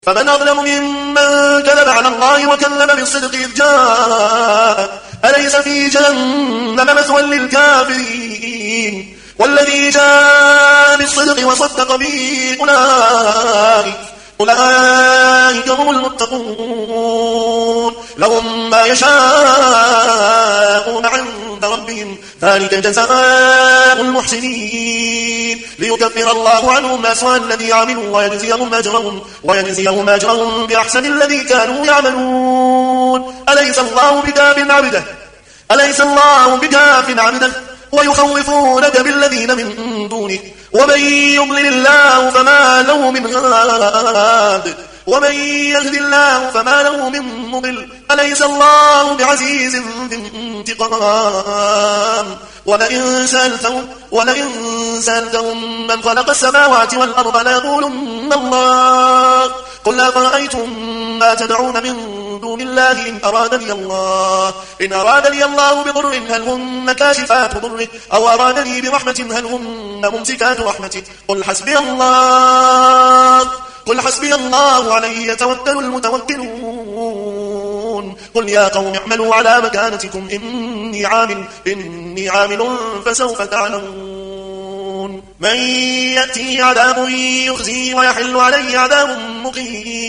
فمن أظلم ممن كذب على الله وكذب بالصدق إذ جاء أليس في جهنم مثوى للكافرين والذي جاء بالصدق وصدق به أولئك هم المتقون لهم ما يشاءون عند ربهم ذلك جزاء المحسنين ليكفر الله عنهم أسوأ الذي عملوا ويجزيهم أجرهم بأحسن الذي كانوا يعملون أليس الله بكاف عبده ويخوفونك بالذين من دونه ومن يضلل الله فما له من هاد ومن يهد الله فما له من مضل أليس الله بعزيز ذي انتقام ولئن سألتهم من خلق السماوات والأرض ليقولن الله قل أفرأيتم ما تدعون من دون الله إن أرادني الله بضر هل هن كاشفات ضره أو أرادني برحمة هل هن ممسكات رحمته قل حسبي الله عليه يتوكل المتوكلون قل يا قوم اعملوا على مكانتكم إني عامل فسوف تعلمون من يأتي عذاب يخزي ويحل عليه عذاب مقيم